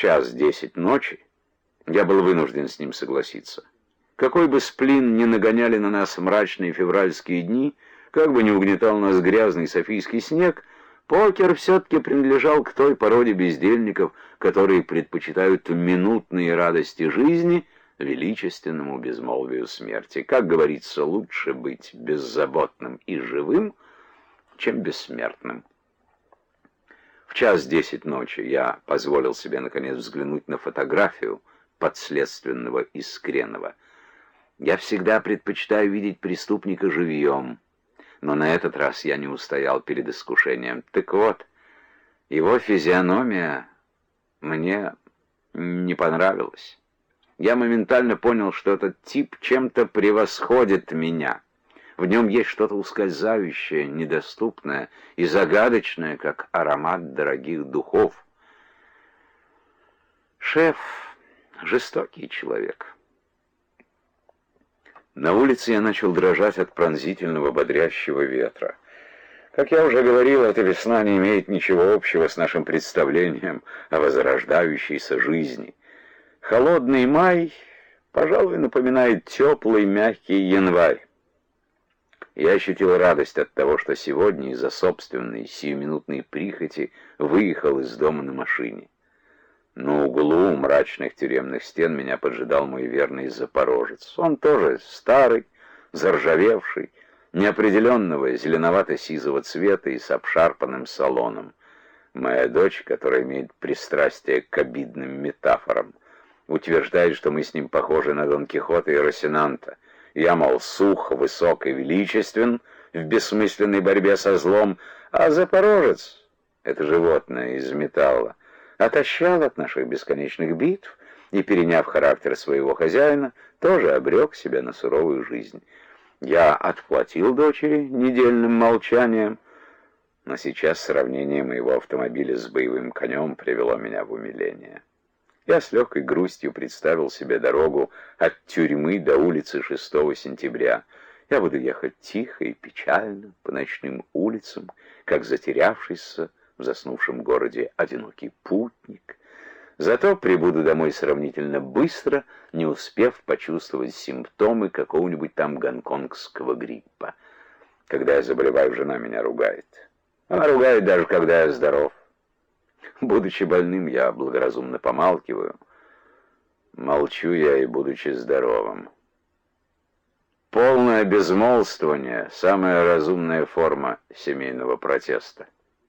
час 10 ночи я был вынужден с ним согласиться. Какой бы сплин ни нагоняли на нас мрачные февральские дни, как бы ни угнетал нас грязный софийский снег, покер все-таки принадлежал к той породе бездельников, которые предпочитают минутные радости жизни величественному безмолвию смерти. Как говорится, лучше быть беззаботным и живым, чем бессмертным. В час 10 ночи я позволил себе наконец взглянуть на фотографию подследственного Искренова. Я всегда предпочитаю видеть преступника живьем, но на этот раз я не устоял перед искушением. Так вот, его физиономия мне не понравилась. Я моментально понял, что этот тип чем-то превосходит меня. В нем есть что-то ускользающее, недоступное и загадочное, как аромат дорогих духов. Шеф — жестокий человек. На улице я начал дрожать от пронзительного бодрящего ветра. Как я уже говорил, эта весна не имеет ничего общего с нашим представлением о возрождающейся жизни. Холодный май, пожалуй, напоминает теплый, мягкий январь. Я ощутил радость от того, что сегодня из-за собственной сиюминутной прихоти выехал из дома на машине. На углу мрачных тюремных стен меня поджидал мой верный запорожец. Он тоже старый, заржавевший, неопределенного зеленовато-сизого цвета и с обшарпанным салоном. Моя дочь, которая имеет пристрастие к обидным метафорам, утверждает, что мы с ним похожи на Дон Кихота и Росинанта. Я, мол, сух, высок и величествен в бессмысленной борьбе со злом, а запорожец — это животное из металла. Отощал от наших бесконечных битв и, переняв характер своего хозяина, тоже обрек себя на суровую жизнь. Я отплатил дочери недельным молчанием, но сейчас сравнение моего автомобиля с боевым конем привело меня в умиление. Я с легкой грустью представил себе дорогу от тюрьмы до улицы 6 сентября. Я буду ехать тихо и печально по ночным улицам, как затерявшийся в заснувшем городе одинокий путник. Зато прибуду домой сравнительно быстро, не успев почувствовать симптомы какого-нибудь там гонконгского гриппа. Когда я заболеваю, жена меня ругает. Она ругает даже, когда я здоров. Будучи больным, я благоразумно помалкиваю. Молчу я и будучи здоровым. Полное безмолвствование — самая разумная форма семейного протеста.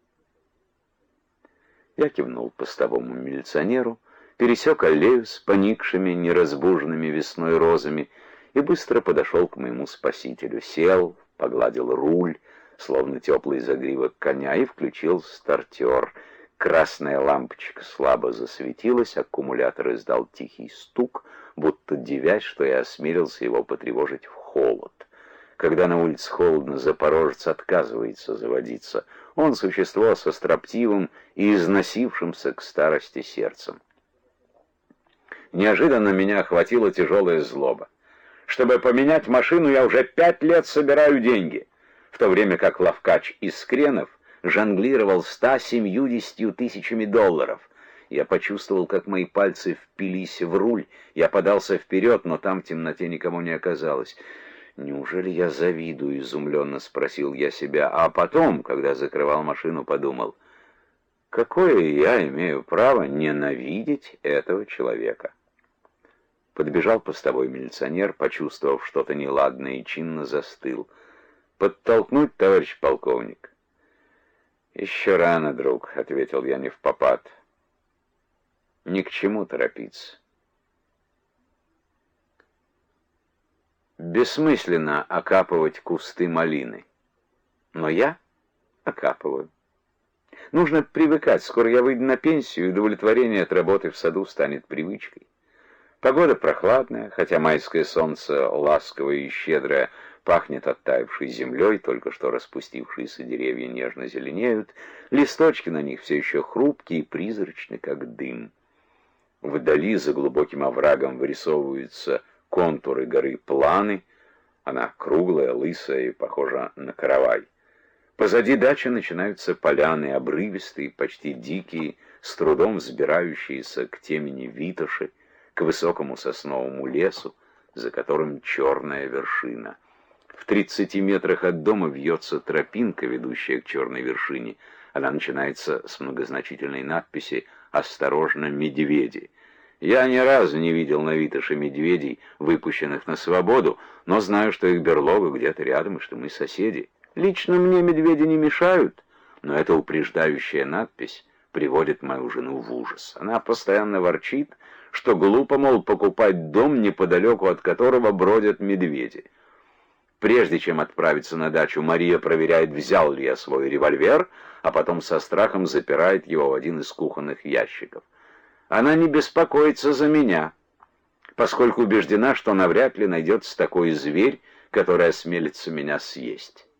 Я кивнул постовому милиционеру, пересек аллею с поникшими, неразбуженными весной розами и быстро подошел к моему спасителю. Сел, погладил руль, словно теплый загривок коня, и включил стартер. Красная лампочка слабо засветилась, аккумулятор издал тихий стук, будто дивясь, что я осмелился его потревожить в холод. Когда на улице холодно, запорожец отказывается заводиться. Он существо со строптивым и износившимся к старости сердцем. Неожиданно меня охватила тяжелая злоба. Чтобы поменять машину, я уже 5 лет собираю деньги, в то время как ловкач Искренов жонглировал 170 тысячами долларов. Я почувствовал, как мои пальцы впились в руль. Я подался вперед, но там в темноте никому не оказалось. «Неужели я завидую?» — изумленно спросил я себя. А потом, когда закрывал машину, подумал, какое я имею право ненавидеть этого человека? Подбежал постовой милиционер, почувствовав что-то неладное, и чинно застыл. «Подтолкнуть, товарищ полковник?» «Еще рано, друг», — ответил я невпопад. «Ни к чему торопиться». Бессмысленно окапывать кусты малины, но я окапываю. Нужно привыкать, скоро я выйду на пенсию, и удовлетворение от работы в саду станет привычкой. Погода прохладная, хотя майское солнце ласковое и щедрое, пахнет оттаившей землей, только что распустившиеся деревья нежно зеленеют, листочки на них все еще хрупкие и призрачны, как дым. Вдали за глубоким оврагом вырисовываются контуры горы Планы, она круглая, лысая и похожа на каравай. Позади дачи начинаются поляны, обрывистые, почти дикие, с трудом взбирающиеся к темени Витоши, к высокому сосновому лесу, за которым черная вершина. В 30 метрах от дома вьется тропинка, ведущая к черной вершине. Она начинается с многозначительной надписи «Осторожно, медведи». Я ни разу не видел на Витоше медведей, выпущенных на свободу, но знаю, что их берлога где-то рядом и что мы соседи. Лично мне медведи не мешают, но эта упреждающая надпись приводит мою жену в ужас. Она постоянно ворчит, что глупо, мол, покупать дом, неподалеку от которого бродят медведи. Прежде чем отправиться на дачу, Мария проверяет, взял ли я свой револьвер, а потом со страхом запирает его в один из кухонных ящиков. Она не беспокоится за меня, поскольку убеждена, что навряд ли найдется такой зверь, который осмелится меня съесть.